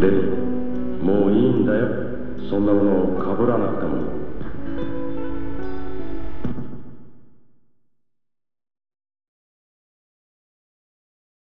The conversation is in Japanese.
レイ、もういいんだよ、そんなものをかぶらなくても。